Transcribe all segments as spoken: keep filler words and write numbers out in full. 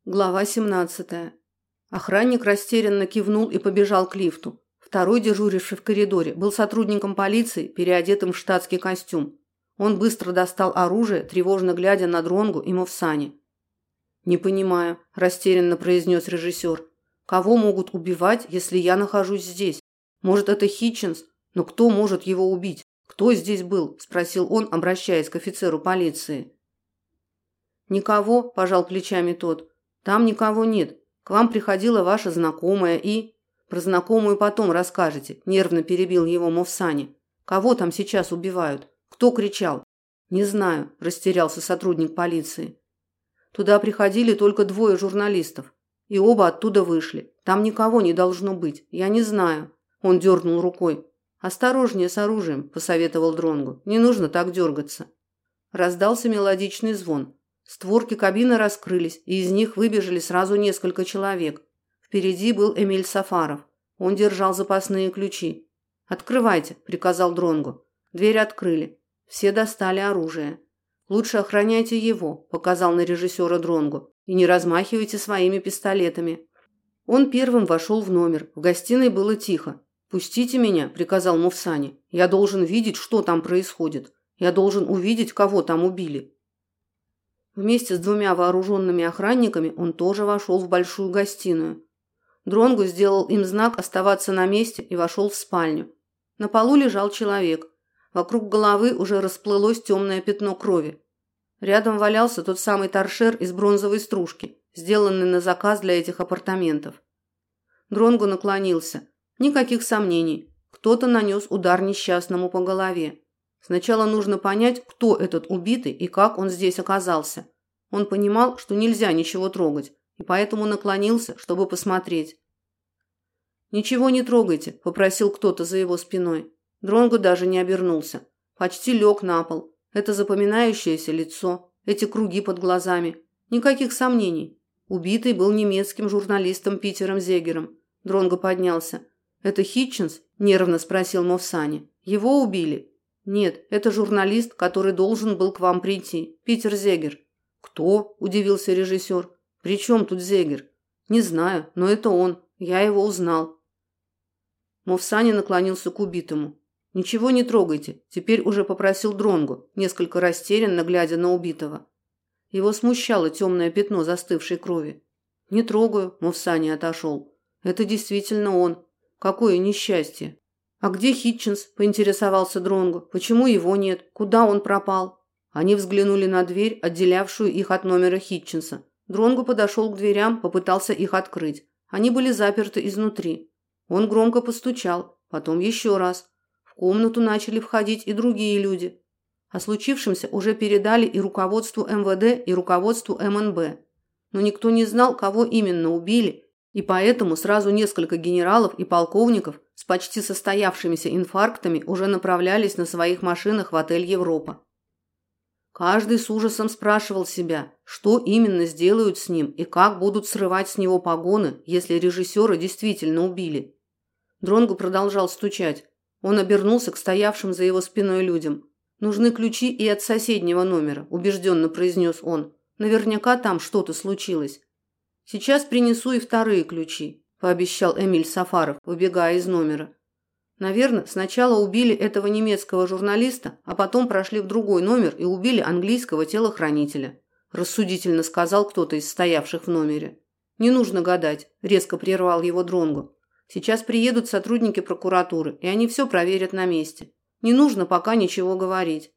Глава семнадцатая. Охранник растерянно кивнул и побежал к лифту. Второй, дежуривший в коридоре, был сотрудником полиции, переодетым в штатский костюм. Он быстро достал оружие, тревожно глядя на Дронгу и Мовсани. «Не понимаю», – растерянно произнес режиссер. «Кого могут убивать, если я нахожусь здесь? Может, это Хитчинс? Но кто может его убить? Кто здесь был?» – спросил он, обращаясь к офицеру полиции. «Никого», – пожал плечами тот. «Там никого нет. К вам приходила ваша знакомая и...» «Про знакомую потом расскажете», – нервно перебил его Мовсани. «Кого там сейчас убивают? Кто кричал?» «Не знаю», – растерялся сотрудник полиции. «Туда приходили только двое журналистов. И оба оттуда вышли. Там никого не должно быть. Я не знаю». Он дернул рукой. «Осторожнее с оружием», – посоветовал Дронгу. «Не нужно так дергаться». Раздался мелодичный звон. Створки кабины раскрылись, и из них выбежали сразу несколько человек. Впереди был Эмиль Сафаров. Он держал запасные ключи. «Открывайте», – приказал Дронгу. Дверь открыли. Все достали оружие. «Лучше охраняйте его», – показал на режиссера Дронгу. «И не размахивайте своими пистолетами». Он первым вошел в номер. В гостиной было тихо. «Пустите меня», – приказал Мовсани. «Я должен видеть, что там происходит. Я должен увидеть, кого там убили». Вместе с двумя вооруженными охранниками он тоже вошел в большую гостиную. Дронгу сделал им знак оставаться на месте и вошел в спальню. На полу лежал человек. Вокруг головы уже расплылось темное пятно крови. Рядом валялся тот самый торшер из бронзовой стружки, сделанный на заказ для этих апартаментов. Дронгу наклонился. Никаких сомнений. Кто-то нанес удар несчастному по голове. Сначала нужно понять, кто этот убитый и как он здесь оказался. Он понимал, что нельзя ничего трогать, и поэтому наклонился, чтобы посмотреть. «Ничего не трогайте», – попросил кто-то за его спиной. Дронгу даже не обернулся. Почти лег на пол. Это запоминающееся лицо, эти круги под глазами. Никаких сомнений. Убитый был немецким журналистом Питером Зегером. Дронгу поднялся. «Это Хитчинс?» – нервно спросил Мовсани. «Его убили?» «Нет, это журналист, который должен был к вам прийти. Питер Зегер». «Кто?» – удивился режиссер. «При чем тут Зегер?» «Не знаю, но это он. Я его узнал». Мовсани наклонился к убитому. «Ничего не трогайте», – теперь уже попросил Дронгу, несколько растерянно глядя на убитого. Его смущало темное пятно застывшей крови. «Не трогаю», – Мовсани отошел. «Это действительно он. Какое несчастье!» «А где Хитчинс?» – поинтересовался Дронгу. «Почему его нет? Куда он пропал?» Они взглянули на дверь, отделявшую их от номера Хитчинса. Дронгу подошел к дверям, попытался их открыть. Они были заперты изнутри. Он громко постучал, потом еще раз. В комнату начали входить и другие люди. О случившемся уже передали и руководству эм вэ дэ, и руководству эм эн бэ. Но никто не знал, кого именно убили, и поэтому сразу несколько генералов и полковников с почти состоявшимися инфарктами уже направлялись на своих машинах в отель «Европа». Каждый с ужасом спрашивал себя, что именно сделают с ним и как будут срывать с него погоны, если режиссера действительно убили. Дронгу продолжал стучать. Он обернулся к стоявшим за его спиной людям. «Нужны ключи и от соседнего номера», – убежденно произнес он. «Наверняка там что-то случилось». «Сейчас принесу и вторые ключи», – пообещал Эмиль Сафаров, выбегая из номера. «Наверное, сначала убили этого немецкого журналиста, а потом прошли в другой номер и убили английского телохранителя», – рассудительно сказал кто-то из стоявших в номере. «Не нужно гадать», – резко прервал его Дронгу. «Сейчас приедут сотрудники прокуратуры, и они все проверят на месте. Не нужно пока ничего говорить».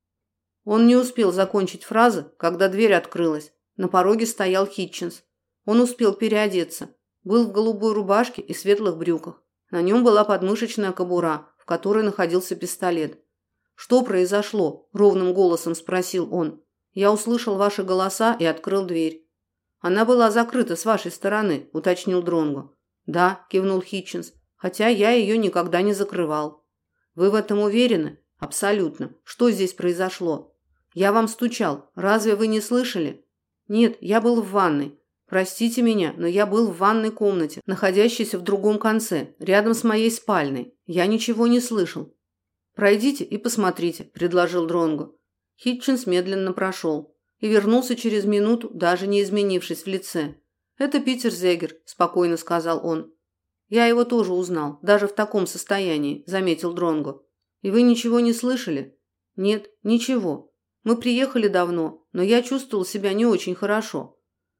Он не успел закончить фразы, когда дверь открылась. На пороге стоял Хитчинс. Он успел переодеться. Был в голубой рубашке и светлых брюках. На нем была подмышечная кобура, в которой находился пистолет. «Что произошло?» – ровным голосом спросил он. «Я услышал ваши голоса и открыл дверь». «Она была закрыта с вашей стороны», – уточнил Дронгу. «Да», – кивнул Хитчинс, – «хотя я ее никогда не закрывал». «Вы в этом уверены?» «Абсолютно. Что здесь произошло?» «Я вам стучал. Разве вы не слышали?» «Нет, я был в ванной. Простите меня, но я был в ванной комнате, находящейся в другом конце, рядом с моей спальней. Я ничего не слышал». «Пройдите и посмотрите», – предложил Дронгу. Хитчинс медленно прошел. и вернулся через минуту, даже не изменившись в лице. «Это Питер Зегер», – спокойно сказал он. «Я его тоже узнал, даже в таком состоянии», – заметил Дронго. «И вы ничего не слышали?» «Нет, ничего. Мы приехали давно, но я чувствовал себя не очень хорошо.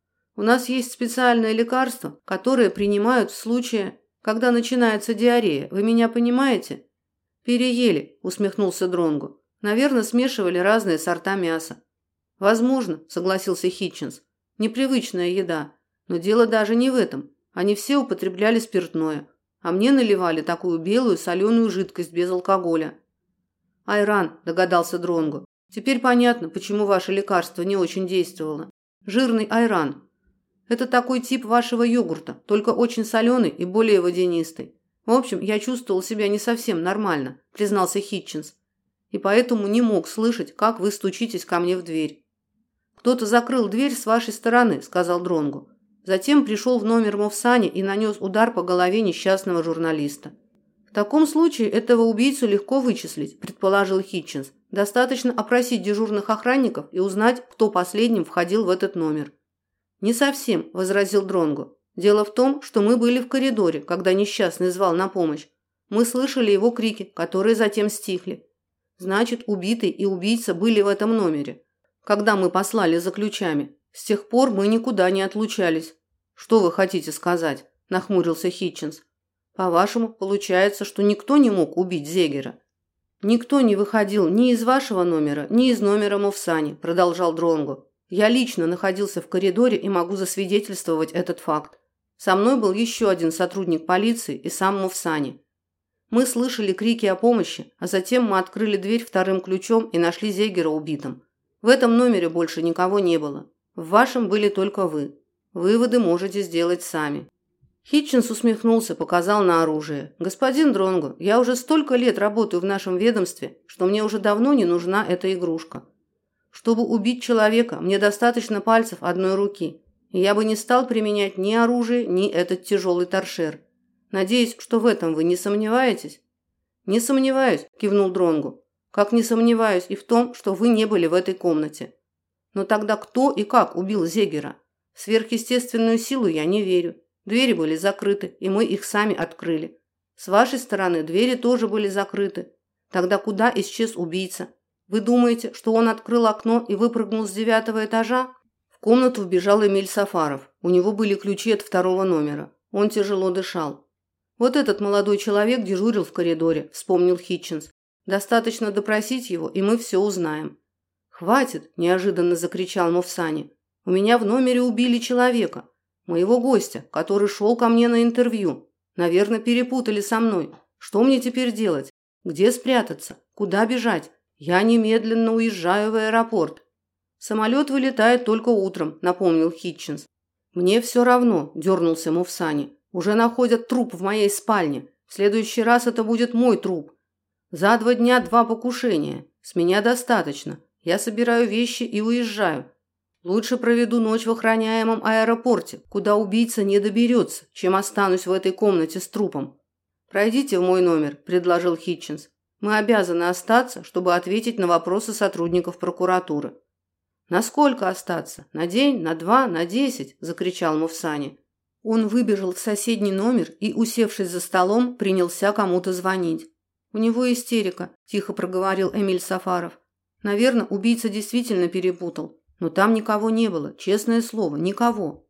У нас есть специальное лекарство, которое принимают в случае, когда начинается диарея. Вы меня понимаете?» «Переели», – усмехнулся Дронго. «Наверное, смешивали разные сорта мяса». «Возможно», – согласился Хитчинс. «Непривычная еда. Но дело даже не в этом. Они все употребляли спиртное, а мне наливали такую белую соленую жидкость без алкоголя». «Айран», – догадался Дронго. «Теперь понятно, почему ваше лекарство не очень действовало. Жирный айран. Это такой тип вашего йогурта, только очень соленый и более водянистый. В общем, я чувствовал себя не совсем нормально», – признался Хитчинс. «И поэтому не мог слышать, как вы стучитесь ко мне в дверь». «Кто-то закрыл дверь с вашей стороны», – сказал Дронго. Затем пришел в номер Мовсани и нанес удар по голове несчастного журналиста. «В таком случае этого убийцу легко вычислить», – предположил Хитчинс. «Достаточно опросить дежурных охранников и узнать, кто последним входил в этот номер». «Не совсем», – возразил Дронго. «Дело в том, что мы были в коридоре, когда несчастный звал на помощь. Мы слышали его крики, которые затем стихли. Значит, убитый и убийца были в этом номере, когда мы послали за ключами. С тех пор мы никуда не отлучались». «Что вы хотите сказать?» – нахмурился Хитчинс. «По-вашему, получается, что никто не мог убить Зегера?» «Никто не выходил ни из вашего номера, ни из номера Мовсани», – продолжал Дронго. «Я лично находился в коридоре и могу засвидетельствовать этот факт. Со мной был еще один сотрудник полиции и сам Мовсани. Мы слышали крики о помощи, а затем мы открыли дверь вторым ключом и нашли Зегера убитым. В этом номере больше никого не было. В вашем были только вы. Выводы можете сделать сами». Хитчинс усмехнулся, показал на оружие. «Господин Дронго, я уже столько лет работаю в нашем ведомстве, что мне уже давно не нужна эта игрушка. Чтобы убить человека, мне достаточно пальцев одной руки, и я бы не стал применять ни оружие, ни этот тяжелый торшер. Надеюсь, что в этом вы не сомневаетесь?» «Не сомневаюсь», – кивнул Дронго. «Как не сомневаюсь и в том, что вы не были в этой комнате. Но тогда кто и как убил Зегера? В сверхъестественную силу я не верю. Двери были закрыты, и мы их сами открыли. С вашей стороны двери тоже были закрыты. Тогда куда исчез убийца? Вы думаете, что он открыл окно и выпрыгнул с девятого этажа?» В комнату вбежал Эмиль Сафаров. У него были ключи от второго номера. Он тяжело дышал. «Вот этот молодой человек дежурил в коридоре», – вспомнил Хитчинс. «Достаточно допросить его, и мы все узнаем». «Хватит!» – неожиданно закричал Мовсани. «У меня в номере убили человека. Моего гостя, который шел ко мне на интервью. Наверное, перепутали со мной. Что мне теперь делать? Где спрятаться? Куда бежать? Я немедленно уезжаю в аэропорт». «Самолет вылетает только утром», – напомнил Хитчинс. «Мне все равно», – дернулся Мовсани. «Уже находят труп в моей спальне. В следующий раз это будет мой труп. За два дня два покушения. С меня достаточно. Я собираю вещи и уезжаю. Лучше проведу ночь в охраняемом аэропорте, куда убийца не доберется, чем останусь в этой комнате с трупом». «Пройдите в мой номер», – предложил Хитчинс. «Мы обязаны остаться, чтобы ответить на вопросы сотрудников прокуратуры». «На сколько остаться? На день? На два? На десять?» – закричал Мовсани. Он выбежал в соседний номер и, усевшись за столом, принялся кому-то звонить. «У него истерика», – тихо проговорил Эмиль Сафаров. «Наверное, убийца действительно перепутал. Но там никого не было, честное слово, никого».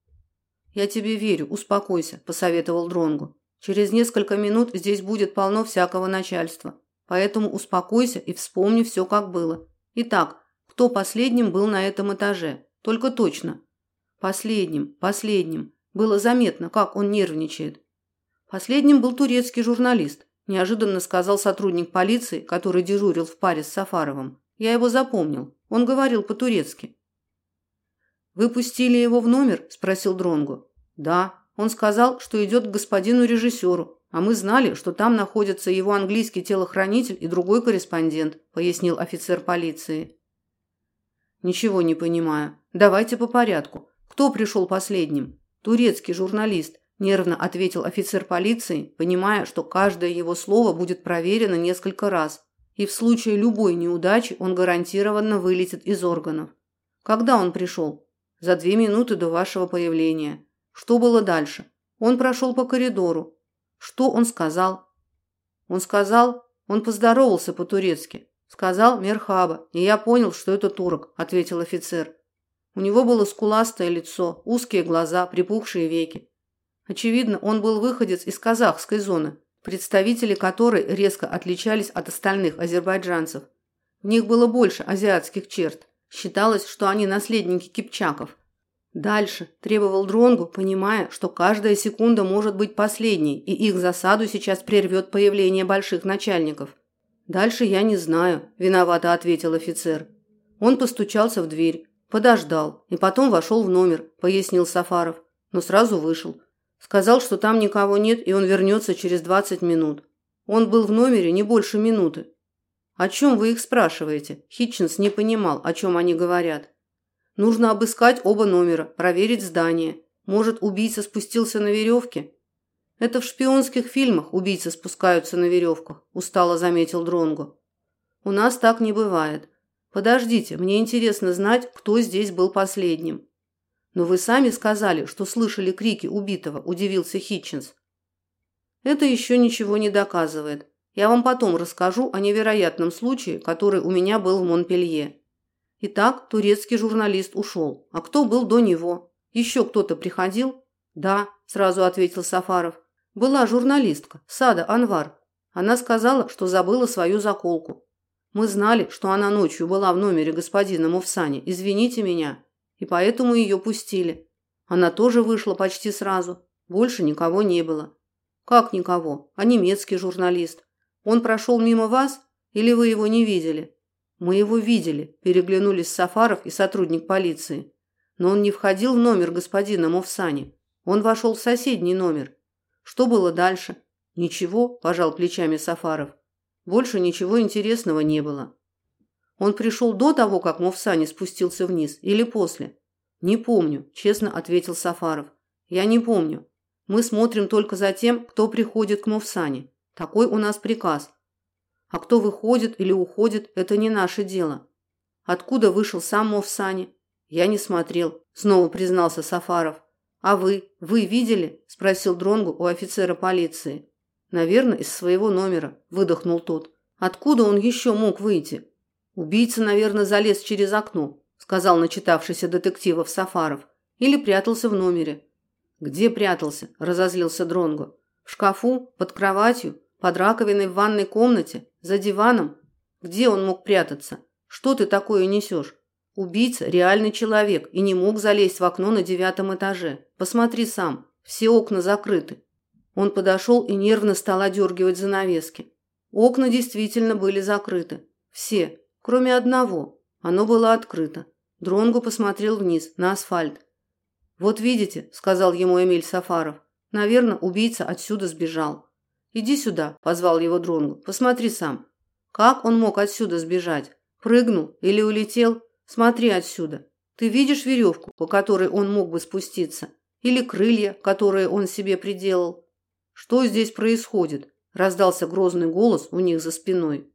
«Я тебе верю, успокойся», – посоветовал Дронго. «Через несколько минут здесь будет полно всякого начальства. Поэтому успокойся и вспомни все, как было. Итак, кто последним был на этом этаже? Только точно». «Последним, последним». Было заметно, как он нервничает. «Последним был турецкий журналист», – неожиданно сказал сотрудник полиции, который дежурил в паре с Сафаровым. «Я его запомнил. Он говорил по-турецки». «Вы пустили его в номер?» – спросил Дронго. «Да. Он сказал, что идет к господину режиссеру, а мы знали, что там находится его английский телохранитель и другой корреспондент», – пояснил офицер полиции. «Ничего не понимаю. Давайте по порядку. Кто пришел последним?» «Турецкий журналист», – нервно ответил офицер полиции, понимая, что каждое его слово будет проверено несколько раз, и в случае любой неудачи он гарантированно вылетит из органов. Когда он пришел? За две минуты до вашего появления. Что было дальше? Он прошел по коридору. Что он сказал? Он сказал, он поздоровался по-турецки. Сказал мерхаба, и я понял, что это турок, ответил офицер. У него было скуластое лицо, узкие глаза, припухшие веки. Очевидно, он был выходец из казахской зоны, представители которой резко отличались от остальных азербайджанцев. В них было больше азиатских черт. Считалось, что они наследники кипчаков. Дальше требовал Дронгу, понимая, что каждая секунда может быть последней, и их засаду сейчас прервет появление больших начальников. «Дальше я не знаю», – виновато ответил офицер. Он постучался в дверь, подождал и потом вошел в номер, пояснил Сафаров, но сразу вышел. Сказал, что там никого нет, и он вернется через двадцать минут. Он был в номере не больше минуты. «О чем вы их спрашиваете?» Хитчинс не понимал, о чем они говорят. «Нужно обыскать оба номера, проверить здание. Может, убийца спустился на веревке?» «Это в шпионских фильмах убийцы спускаются на веревках», устало заметил Дронгу. «У нас так не бывает. Подождите, мне интересно знать, кто здесь был последним». «Но вы сами сказали, что слышали крики убитого», удивился Хитчинс. «Это еще ничего не доказывает. Я вам потом расскажу о невероятном случае, который у меня был в Монпелье. Итак, турецкий журналист ушел. А кто был до него? Еще кто-то приходил?» «Да», сразу ответил Сафаров. «Была журналистка, Сада Анвар. Она сказала, что забыла свою заколку. Мы знали, что она ночью была в номере господина Мовсани, извините меня, и поэтому ее пустили. Она тоже вышла почти сразу. Больше никого не было». «Как никого? А немецкий журналист? Он прошел мимо вас или вы его не видели?» «Мы его видели», – переглянулись Сафаров и сотрудник полиции. «Но он не входил в номер господина Мовсани. Он вошел в соседний номер. Что было дальше?» «Ничего», – пожал плечами Сафаров. «Больше ничего интересного не было». «Он пришел до того, как Мовсани спустился вниз, или после?» «Не помню», – честно ответил Сафаров. «Я не помню. Мы смотрим только за тем, кто приходит к Мовсани. Такой у нас приказ. А кто выходит или уходит, это не наше дело. Откуда вышел сам Мовсани?» «Я не смотрел», – снова признался Сафаров. «А вы? Вы видели?» – спросил Дронгу у офицера полиции. «Наверное, из своего номера», – выдохнул тот. «Откуда он еще мог выйти?» «Убийца, наверное, залез через окно», – сказал начитавшийся детективов Сафаров. «Или прятался в номере». «Где прятался?» – разозлился Дронгу. «В шкафу? Под кроватью? Под раковиной в ванной комнате? За диваном? Где он мог прятаться? Что ты такое несешь? Убийца – реальный человек и не мог залезть в окно на девятом этаже. Посмотри сам, все окна закрыты». Он подошел и нервно стал одергивать занавески. Окна действительно были закрыты. Все, кроме одного. Оно было открыто. Дронгу посмотрел вниз, на асфальт. «Вот видите», – сказал ему Эмиль Сафаров. «Наверное, убийца отсюда сбежал». «Иди сюда», – позвал его Дронгу. «Посмотри сам. Как он мог отсюда сбежать? Прыгнул или улетел? Смотри отсюда. Ты видишь веревку, по которой он мог бы спуститься? Или крылья, которые он себе приделал?» «Что здесь происходит?» – раздался грозный голос у них за спиной.